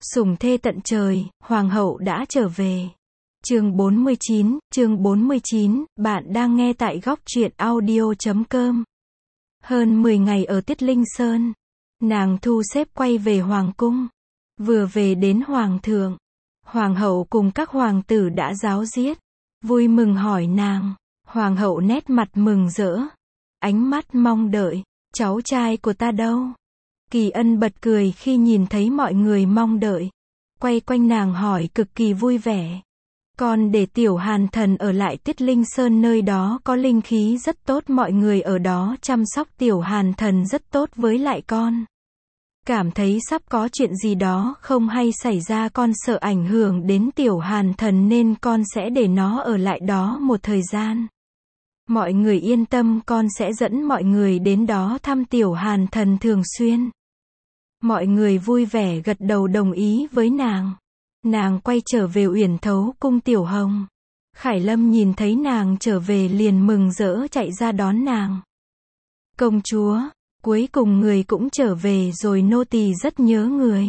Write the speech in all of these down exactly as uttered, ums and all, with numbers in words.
Sủng thê tận trời, hoàng hậu đã trở về. Chương bốn mươi chín, chương bốn mươi chín, bạn đang nghe tại góc truyện audio chấm com. Hơn mười ngày ở Tiết Linh Sơn, nàng thu xếp quay về hoàng cung. Vừa về đến hoàng thượng, hoàng hậu cùng các hoàng tử đã ráo riết, vui mừng hỏi nàng. Hoàng hậu nét mặt mừng rỡ, ánh mắt mong đợi, cháu trai của ta đâu? Kỳ Ân bật cười khi nhìn thấy mọi người mong đợi, quay quanh nàng hỏi cực kỳ vui vẻ. Con để Tiểu Hàn Thần ở lại Tiết Linh Sơn, nơi đó có linh khí rất tốt, mọi người ở đó chăm sóc Tiểu Hàn Thần rất tốt với lại con. Cảm thấy sắp có chuyện gì đó không hay xảy ra, con sợ ảnh hưởng đến Tiểu Hàn Thần nên con sẽ để nó ở lại đó một thời gian. Mọi người yên tâm, con sẽ dẫn mọi người đến đó thăm Tiểu Hàn Thần thường xuyên. Mọi người vui vẻ gật đầu đồng ý với nàng. Nàng quay trở về Uyển Thấu cung. Tiểu Hồng, Khải Lâm nhìn thấy nàng trở về liền mừng rỡ chạy ra đón nàng. Công chúa, cuối cùng người cũng trở về rồi, nô tỳ rất nhớ người.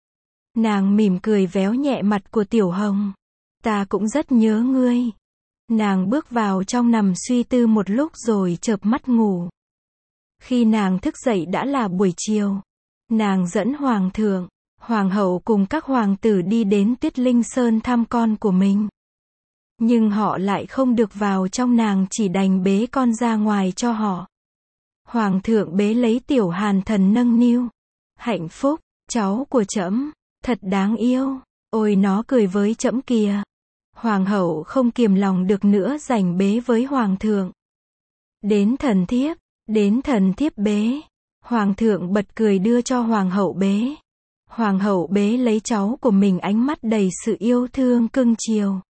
Nàng mỉm cười véo nhẹ mặt của Tiểu Hồng. Ta cũng rất nhớ ngươi. Nàng bước vào trong nằm suy tư một lúc rồi chợp mắt ngủ. Khi nàng thức dậy đã là buổi chiều. Nàng dẫn hoàng thượng, hoàng hậu cùng các hoàng tử đi đến Tiết Linh Sơn thăm con của mình. Nhưng họ lại không được vào trong, nàng chỉ đành bế con ra ngoài cho họ. Hoàng thượng bế lấy Tiểu Hàn Thần nâng niu. Hạnh phúc, cháu của trẫm, thật đáng yêu. Ôi nó cười với trẫm kìa. Hoàng hậu không kiềm lòng được nữa giành bế với hoàng thượng. Đến thần thiếp, đến thần thiếp bế. Hoàng thượng bật cười đưa cho hoàng hậu bế. Hoàng hậu bế lấy cháu của mình, ánh mắt đầy sự yêu thương cưng chiều.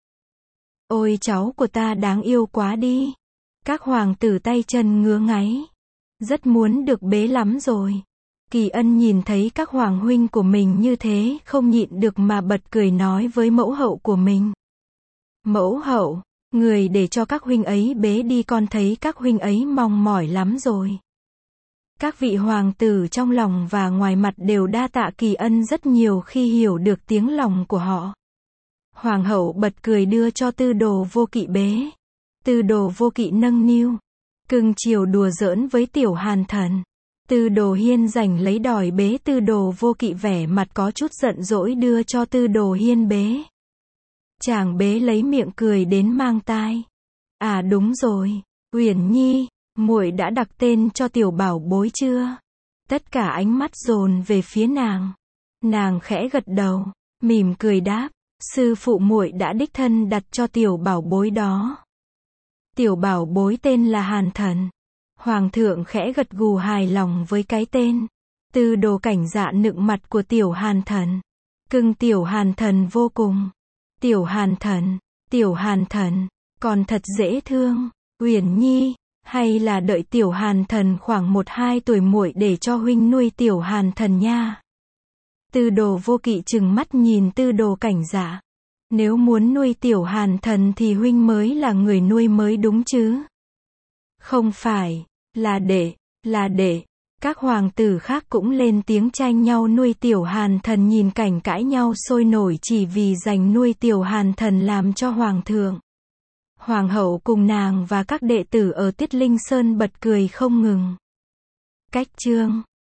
Ôi cháu của ta đáng yêu quá đi. Các hoàng tử tay chân ngứa ngáy, rất muốn được bế lắm rồi. Kỳ Ân nhìn thấy các hoàng huynh của mình như thế không nhịn được mà bật cười nói với mẫu hậu của mình. Mẫu hậu, người để cho các huynh ấy bế đi, con thấy các huynh ấy mong mỏi lắm rồi. Các vị hoàng tử trong lòng và ngoài mặt đều đa tạ Kỳ Ân rất nhiều khi hiểu được tiếng lòng của họ. Hoàng hậu bật cười đưa cho Tư Đồ Vô Kỵ bế. Tư Đồ Vô Kỵ nâng niu, cưng chiều đùa giỡn với Tiểu Hàn Thần. Tư Đồ Hiên giành lấy đòi bế. Tư Đồ Vô Kỵ vẻ mặt có chút giận dỗi đưa cho Tư Đồ Hiên bế. Chàng bế lấy miệng cười đến mang tai. À đúng rồi, Uyển Nhi, muội đã đặt tên cho tiểu bảo bối chưa? Tất cả ánh mắt dồn về phía nàng. Nàng khẽ gật đầu, mỉm cười đáp, sư phụ muội đã đích thân đặt cho tiểu bảo bối đó. Tiểu bảo bối tên là Hàn Thần. Hoàng thượng khẽ gật gù hài lòng với cái tên. Tư Đồ Cảnh Dạ nựng mặt của Tiểu Hàn Thần, cưng Tiểu Hàn Thần vô cùng. Tiểu Hàn Thần, Tiểu Hàn Thần, còn thật dễ thương. Uyển Nhi, hay là đợi Tiểu Hàn Thần khoảng một hai tuổi muội để cho huynh nuôi Tiểu Hàn Thần nha. Tư Đồ Vô Kỵ trừng mắt nhìn Tư Đồ Cảnh Dạ. Nếu muốn nuôi Tiểu Hàn Thần thì huynh mới là người nuôi mới đúng chứ. Không phải, là để, là để. Các hoàng tử khác cũng lên tiếng tranh nhau nuôi Tiểu Hàn Thần, nhìn cảnh cãi nhau sôi nổi chỉ vì giành nuôi Tiểu Hàn Thần làm cho hoàng thượng. Hoàng hậu cùng nàng và các đệ tử ở Tiết Linh Sơn bật cười không ngừng. Cách chương